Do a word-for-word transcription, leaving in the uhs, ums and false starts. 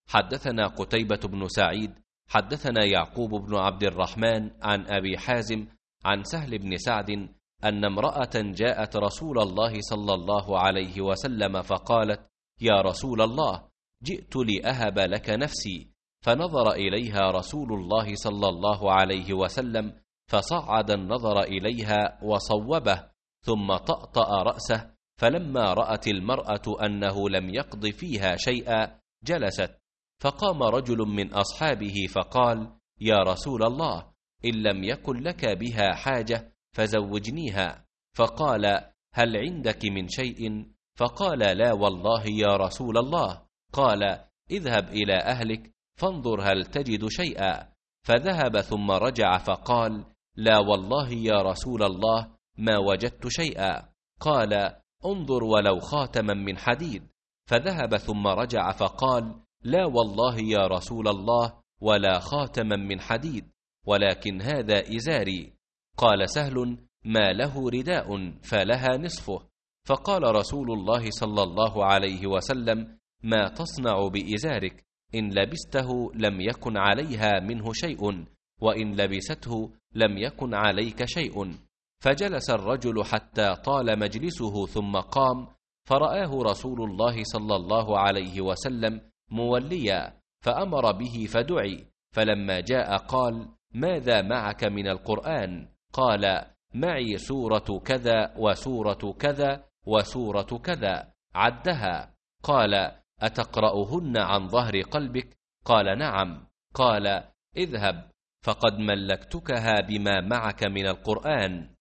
حدثنا قتيبة بن سعيد حدثنا يعقوب بن عبد الرحمن عن أبي حازم عن سهل بن سعد أن امرأة جاءت رسول الله صلى الله عليه وسلم فقالت: يا رسول الله، جئت لأهب لك نفسي. فنظر إليها رسول الله صلى الله عليه وسلم فصعد النظر إليها وصوبه، ثم طأطأ رأسه، فلما رأت المرأة أنه لم يقض فيها شيئا جلست. فقام رجل من أصحابه فقال: يا رسول الله، إن لم يكن لك بها حاجة فزوجنيها. فقال: هل عندك من شيء؟ فقال: لا والله يا رسول الله. قال: اذهب إلى أهلك فانظر هل تجد شيئا. فذهب ثم رجع فقال: لا والله يا رسول الله ما وجدت شيئا. قال: انظر ولو خاتما من حديد. فذهب ثم رجع فقال: لا والله يا رسول الله ولا خاتما من حديد، ولكن هذا إزاري. قال سهل: ما له رداء فلها نصفه. فقال رسول الله صلى الله عليه وسلم: ما تصنع بإزارك؟ إن لبسته لم يكن عليها منه شيء، وإن لبسته لم يكن عليك شيء. فجلس الرجل حتى طال مجلسه ثم قام، فرآه رسول الله صلى الله عليه وسلم موليا، فأمر به فدعي. فلما جاء قال: ماذا معك من القرآن؟ قال: معي سورة كذا وسورة كذا وسورة كذا، عدها. قال: أتقرأهن عن ظهر قلبك؟ قال: نعم. قال: اذهب فقد ملكتكها بما معك من القرآن.